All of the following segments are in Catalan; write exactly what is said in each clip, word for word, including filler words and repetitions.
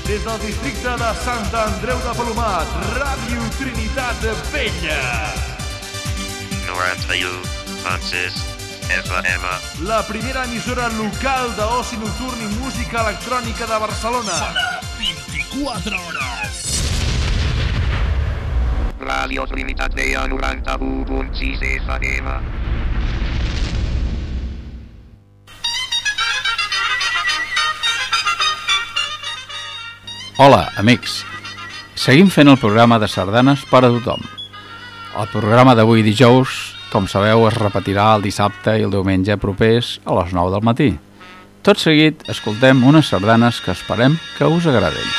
Des del districte de Sant Andreu de Palomat, Ràdio Trinitat Vella. noranta-u punt sis F M. La primera emissora local d'oci nocturn i música electrònica de Barcelona. Sona vint-i-quatre hores. Ràdio Trinitat Vella noranta-u punt sis F M. Hola, amics. Seguim fent el programa de sardanes per a tothom. El programa d'avui dijous, com sabeu, es repetirà el dissabte i el diumenge propers a les nou del matí. Tot seguit, escoltem unes sardanes que esperem que us agradin.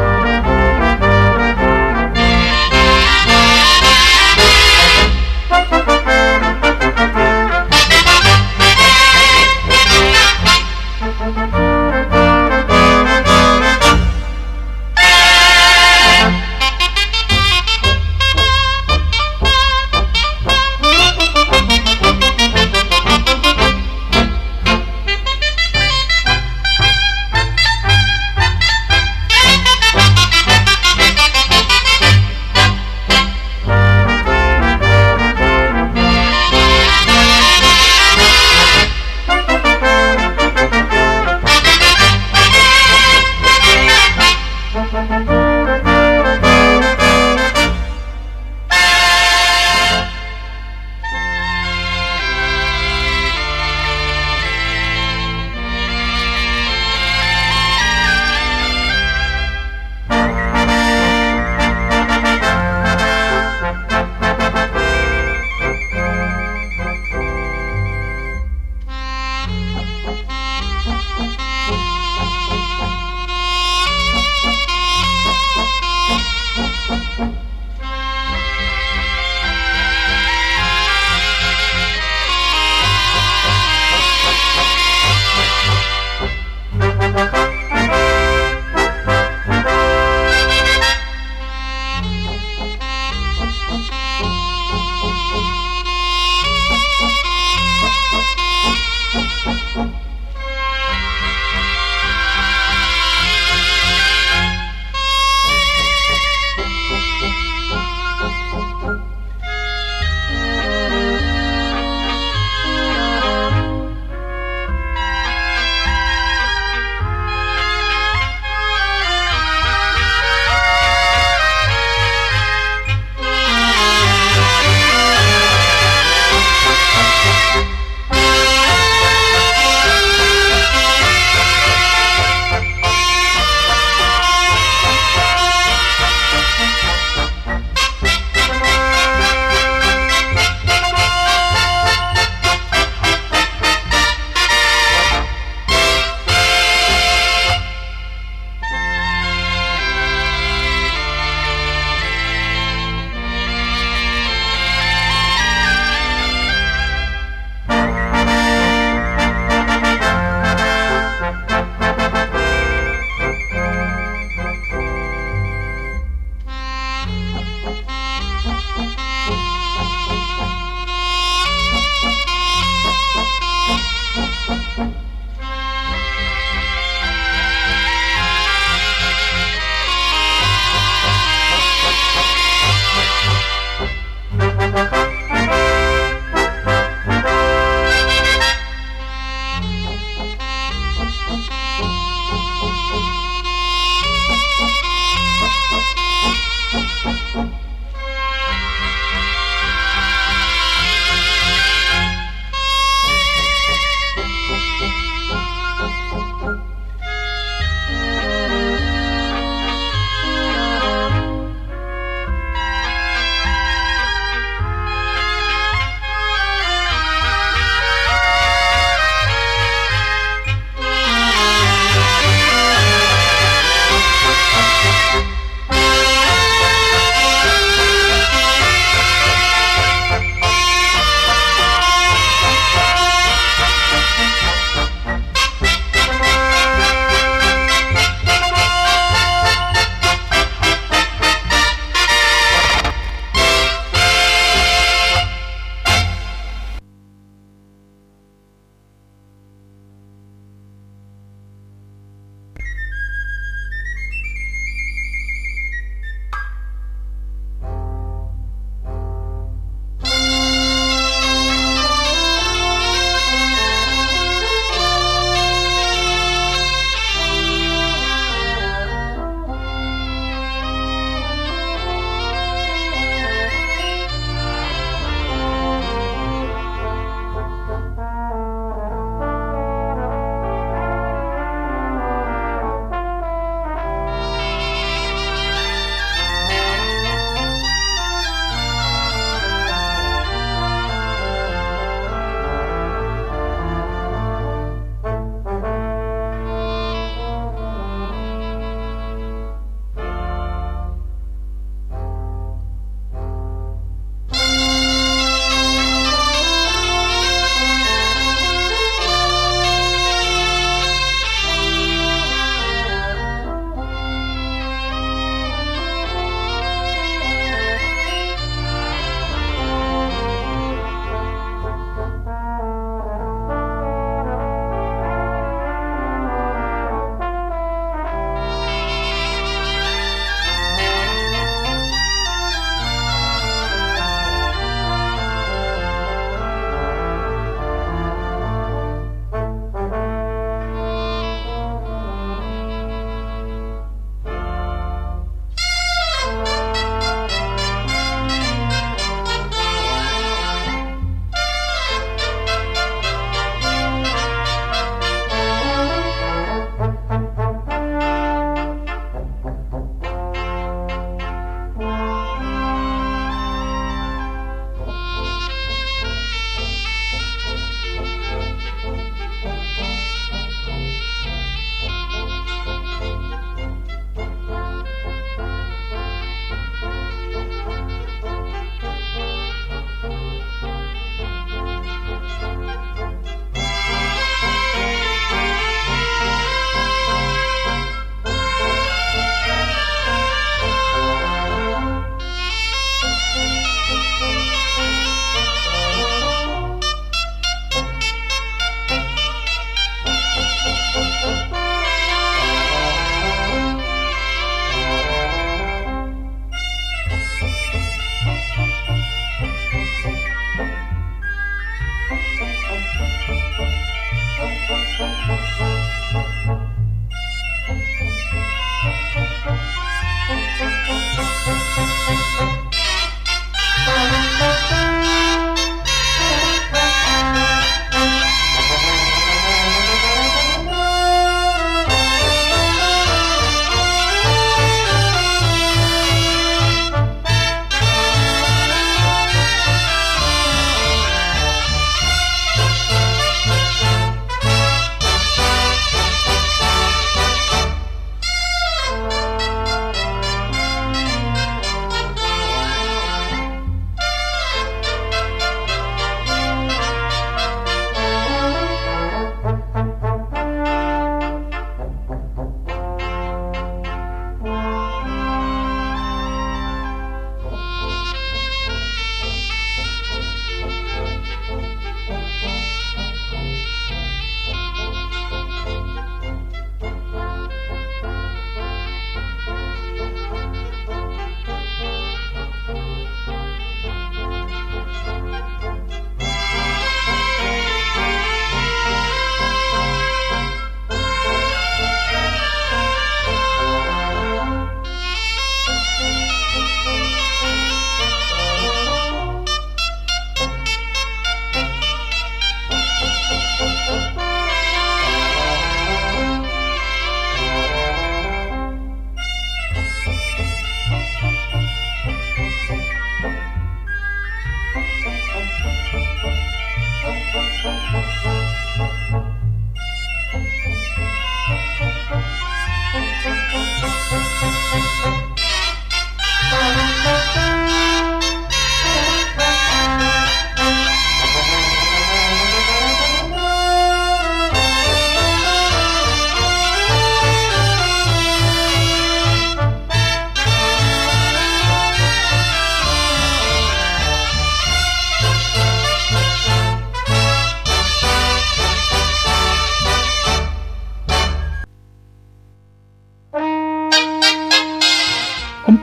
Bye.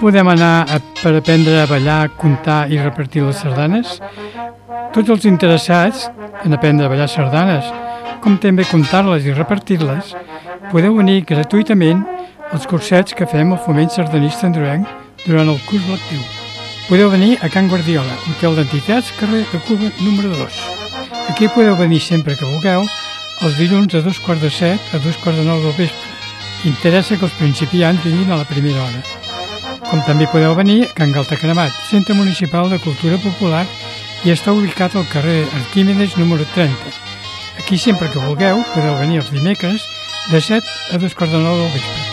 podem anar a, per aprendre a ballar, comptar i repartir les sardanes? Tots els interessats en aprendre a ballar sardanes, com també comptar-les i repartir-les, podeu venir gratuïtament als cursets que fem al Foment Sardanista Androenc durant el curs lectiu. Podeu venir a Can Guardiola, Hotel d'Entitats, carrer de Cuba número dos. Aquí podeu venir sempre que vulgueu, els dilluns a dos quarts de set a dos quarts de nou del vespre. Interessa que els principiants vinguin a la primera hora. Com també podeu venir a Can Galtacremat, Centre Municipal de Cultura Popular, i està ubicat al carrer Arquímedes número trenta. Aquí sempre que vulgueu podeu venir els dimecres de set a dos quarts de nou del vespre.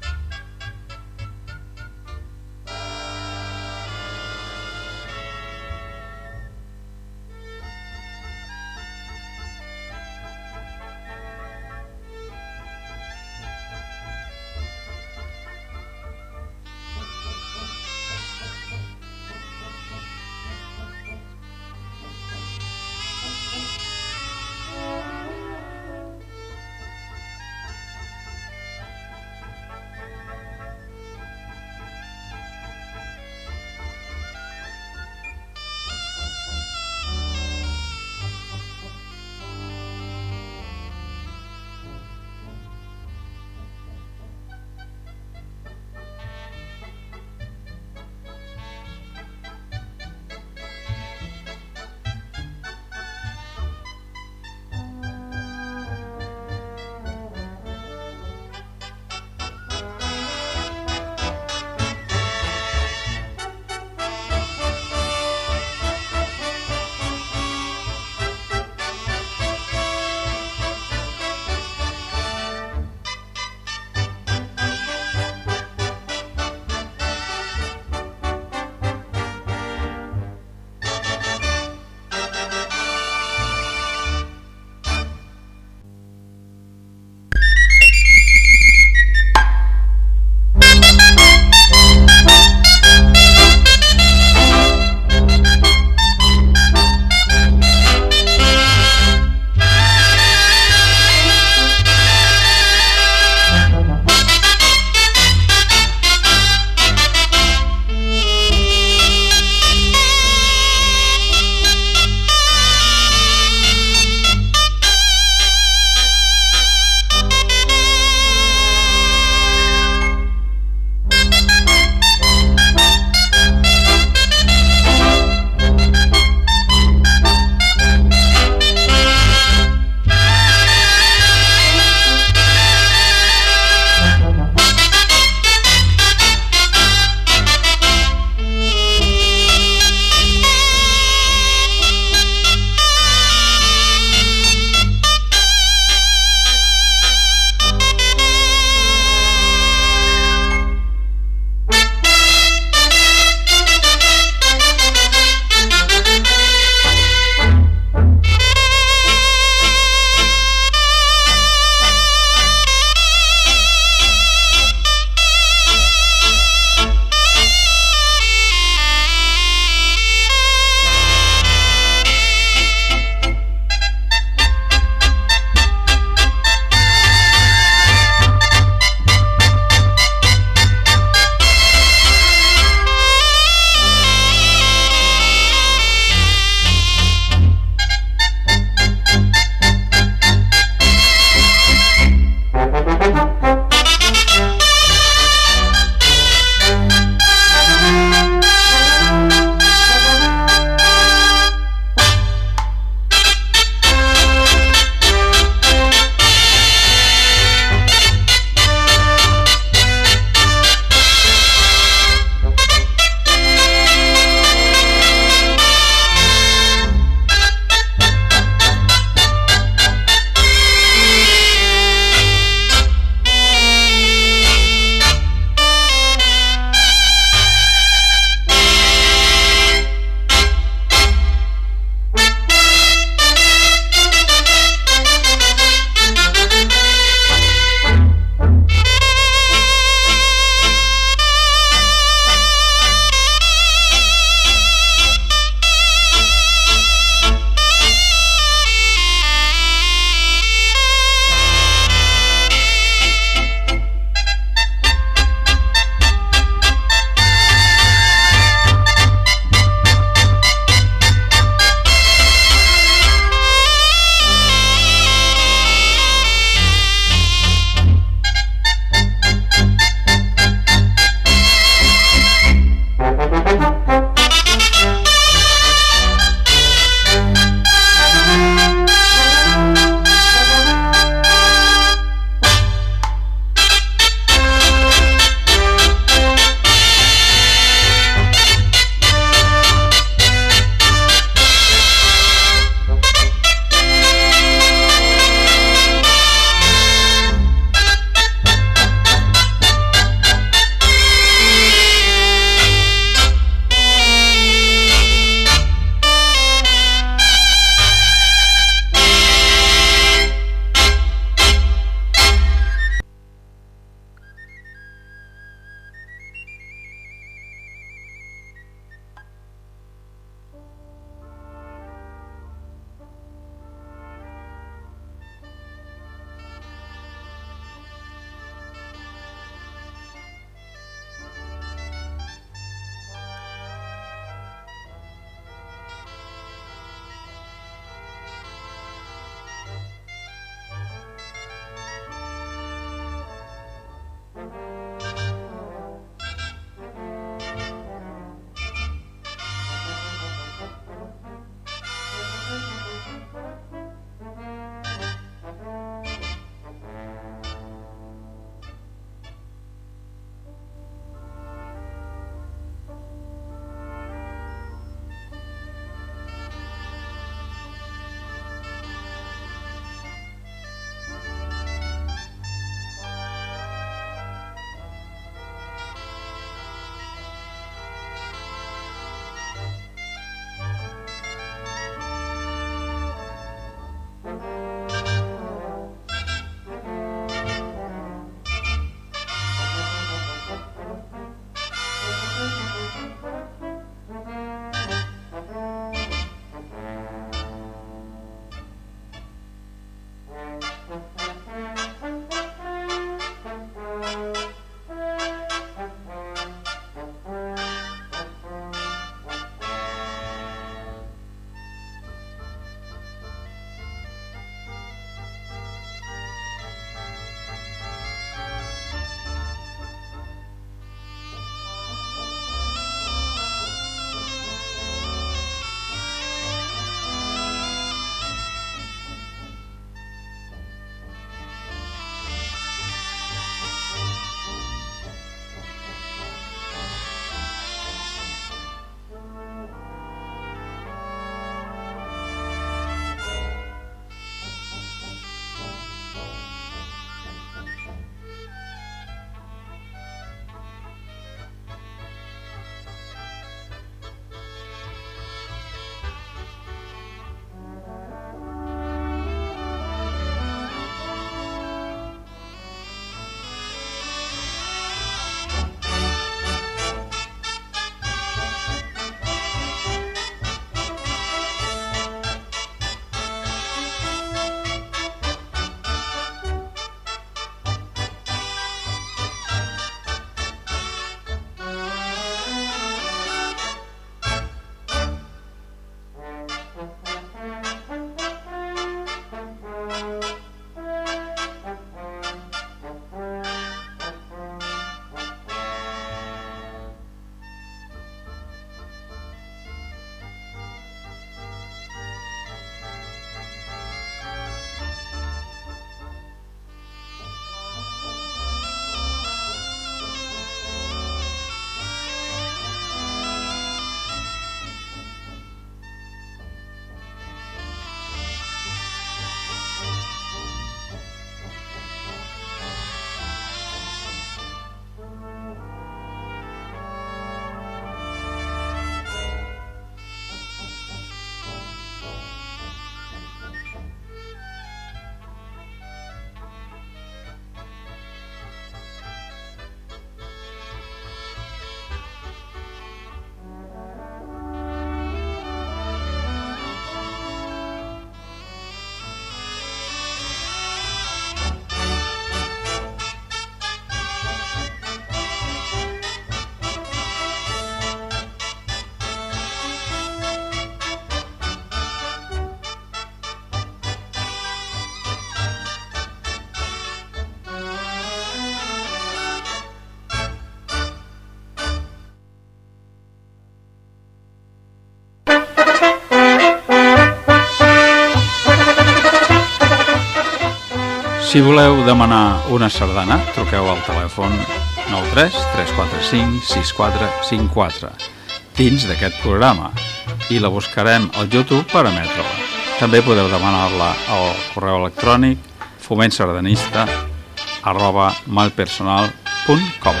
Si voleu demanar una sardana, truqueu al telèfon nou tres tres quatre cinc sis quatre cinc quatre dins d'aquest programa i la buscarem al YouTube per emetre-la. També podeu demanar-la al correu electrònic fomentsardanista arroba malpersonal punt com.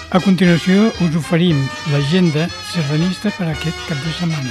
A continuació us oferim l'agenda sardanista per a aquest cap de setmana.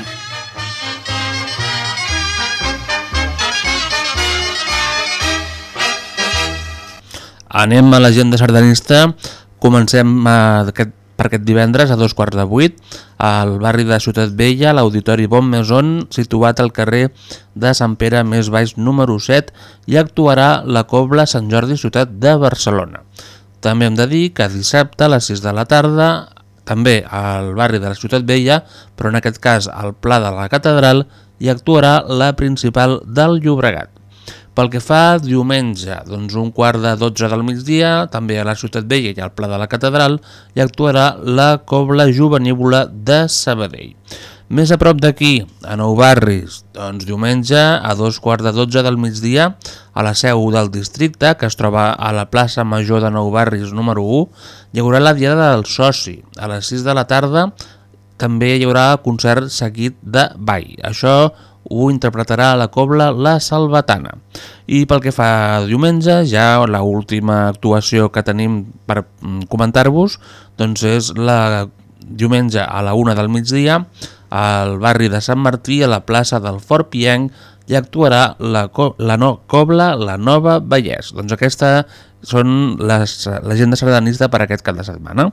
Anem a l'agenda sardanista. Comencem aquest, per aquest divendres a dos quarts de vuit al barri de Ciutat Vella, a l'Auditori Bon Maison, situat al carrer de Sant Pere més baix número set, i actuarà la Cobla Sant Jordi Ciutat de Barcelona. També hem de dir que dissabte a les sis de la tarda, també al barri de la Ciutat Vella, però en aquest cas al Pla de la Catedral, hi actuarà la Principal del Llobregat. Pel que fa diumenge, doncs un quart de dotze del migdia, també a la Ciutat Vella i al Pla de la Catedral, hi actuarà la Cobla Jovenívola de Sabadell. Més a prop d'aquí, a Nou Barris, doncs diumenge a dos quarts de dotze del migdia, a la seu del districte, que es troba a la plaça Major de Nou Barris número u, hi haurà la Diada del Soci. A les sis de la tarda també hi haurà concert seguit de ball. Això ho interpretarà la Cobla La Salvatana. I pel que fa a diumenge, ja l'última actuació que tenim per comentar-vos, doncs és la diumenge a la una del migdia, al barri de Sant Martí, a la plaça del Fort Pienc, i actuarà la, la no, Cobla La Nova Vallès. Doncs aquesta són l'agenda sardanista per aquest cap de setmana.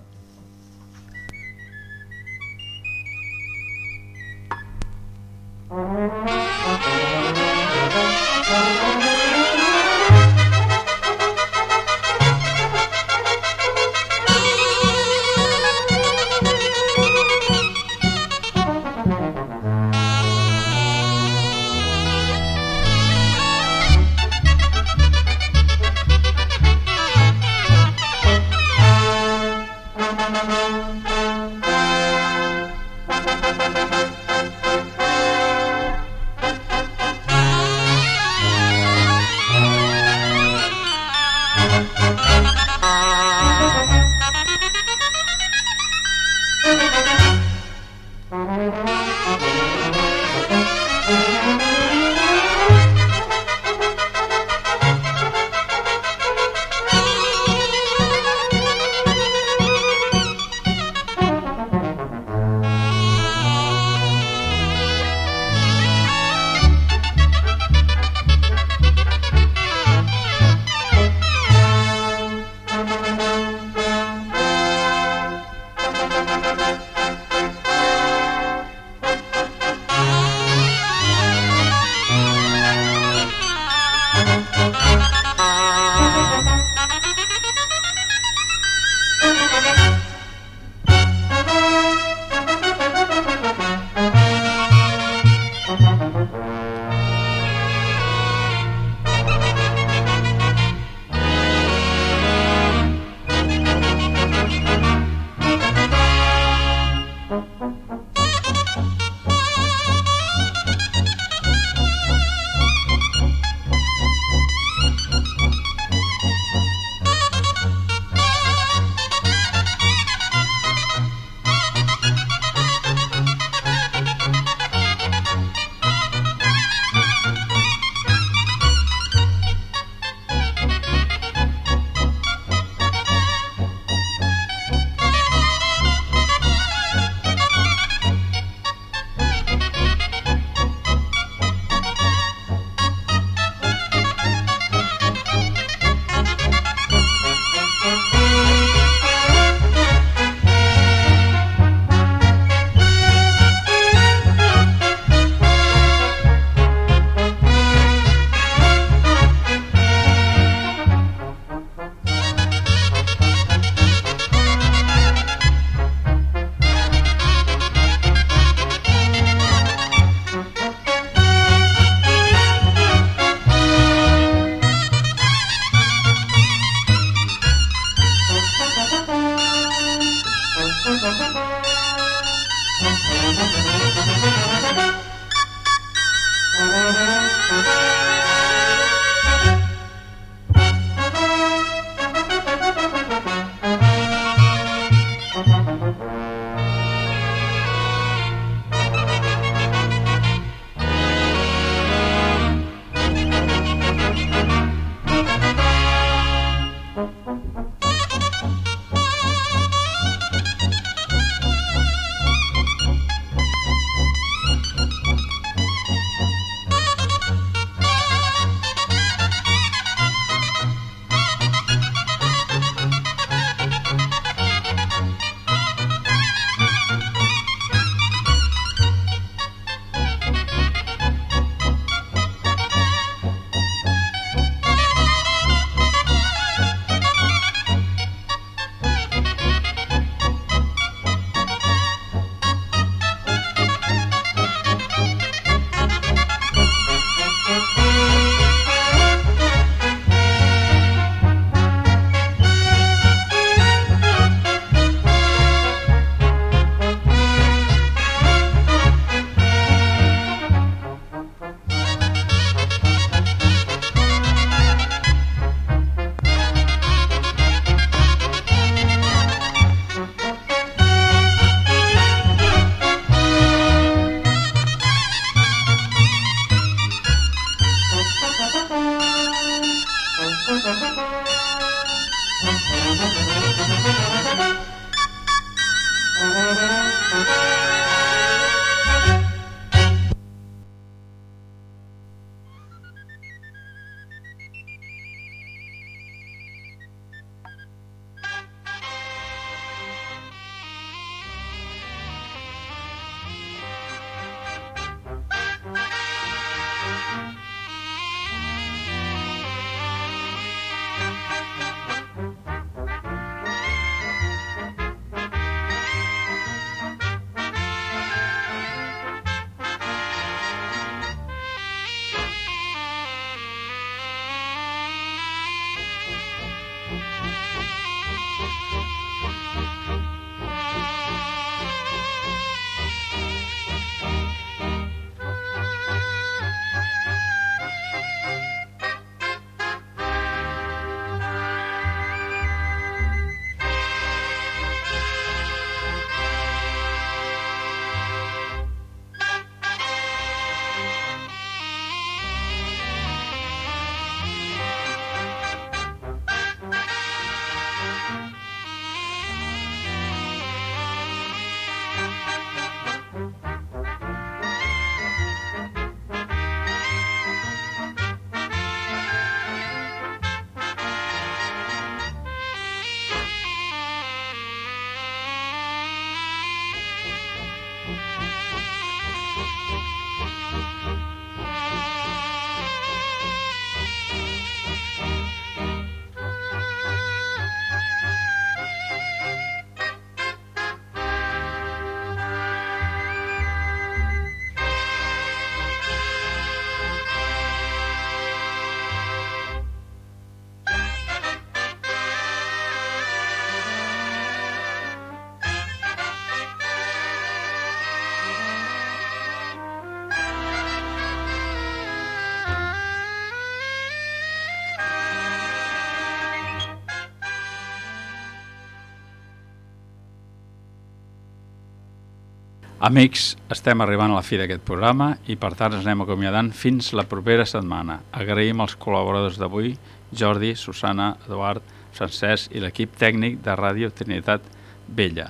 Amics, estem arribant a la fi d'aquest programa i per tant ens anem acomiadant fins la propera setmana. Agraïm als col·laboradors d'avui, Jordi, Susana, Eduard, Francesc i l'equip tècnic de Ràdio Trinitat Vella.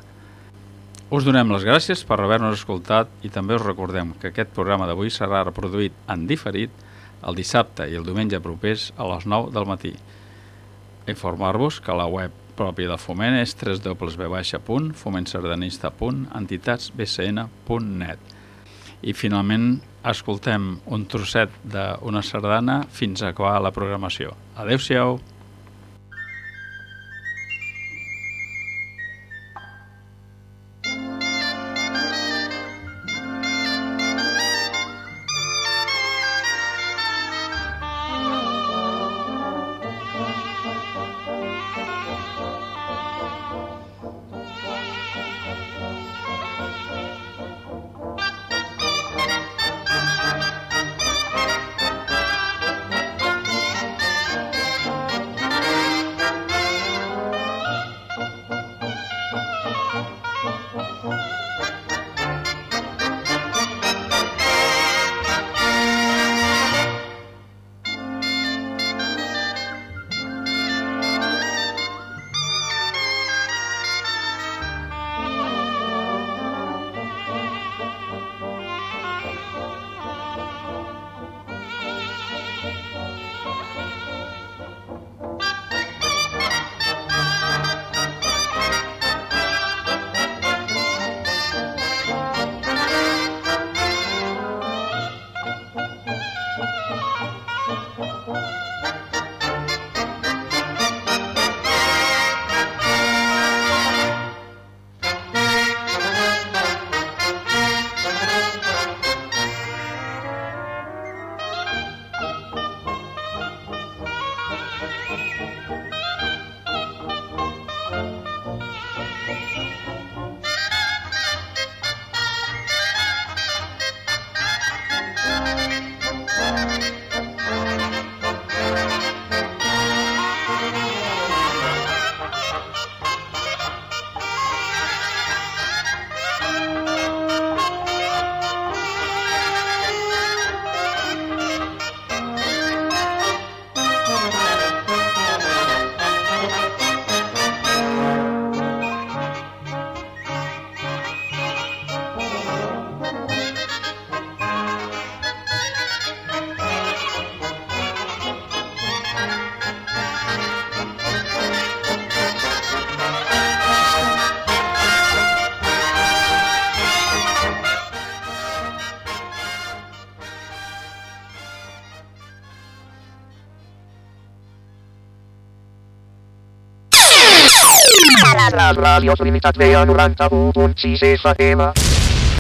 Us donem les gràcies per haver-nos escoltat i també us recordem que aquest programa d'avui serà reproduït en diferit el dissabte i el diumenge propers a les nou del matí. Informar-vos que la web pròpia del Foment és w w w punt fomentsardanista punt entitats b c n punt net. I finalment escoltem un trosset d'una sardana fins a acabar la programació. Adéu-siau! Les ràdios Trinitat Vella noranta-u punt sis F M.